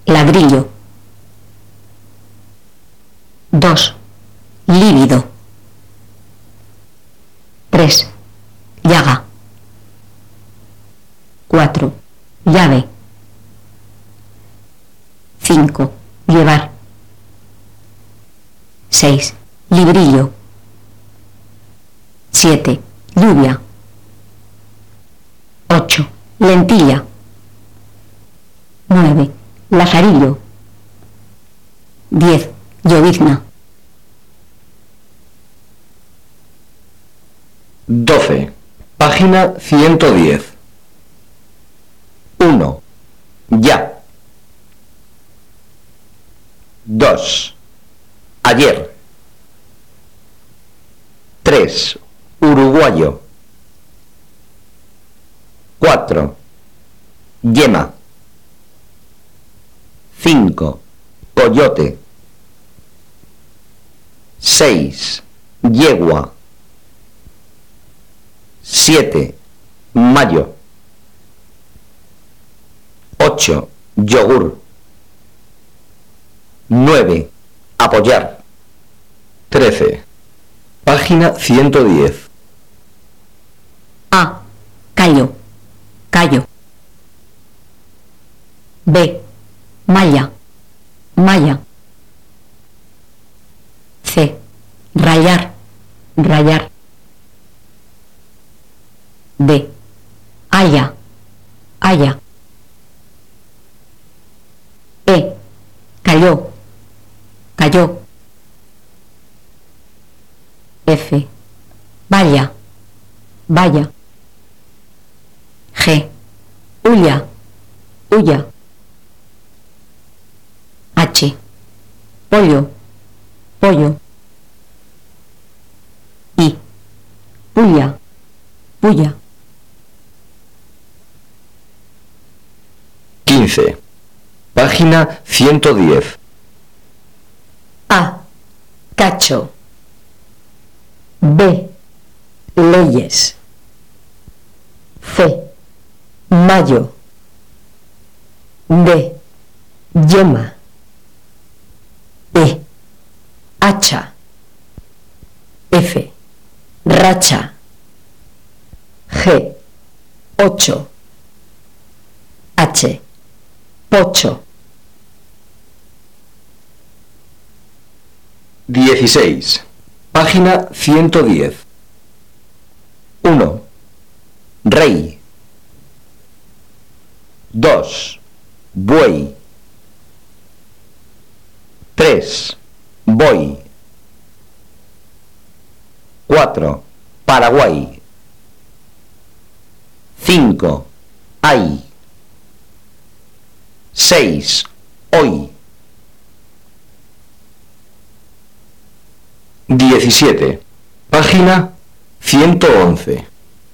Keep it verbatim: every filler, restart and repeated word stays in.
ladrillo. dos. Lívido. tres. Llaga. cuatro. Llave. cinco. Llevar. seis. Librillo. siete. Lluvia. ocho. Lentilla. nueve. Lazarillo. diez. Llovizna. doce. Página ciento diez. uno. Ya. dos. Ayer. tres. Uruguayo. cuatro. Yema. cinco. Coyote. seis. Yegua. siete. Mayo. ocho. Yogur. nueve. Apoyar. trece. Página ciento diez. A. Callo. Callo. B. Malla. Malla. C. Rayar. Rayar. D. Haya. Haya. E. Cayó. Cayó. F. Vaya. Vaya. G. Huya. Huya. H. Pollo. Pollo. I. Puya. Puya. quince. Página ciento diez. A. Cacho. B. Leyes. C. Mayo. D. Yema. E. Hacha. F. Racha. G. Ocho. H. Pocho. dieciséis. Página ciento diez. uno. Rey. dos. Buey. tres. Voy. cuatro. Paraguay. cinco. Hay. seis. Hoy. diecisiete. Página ciento once.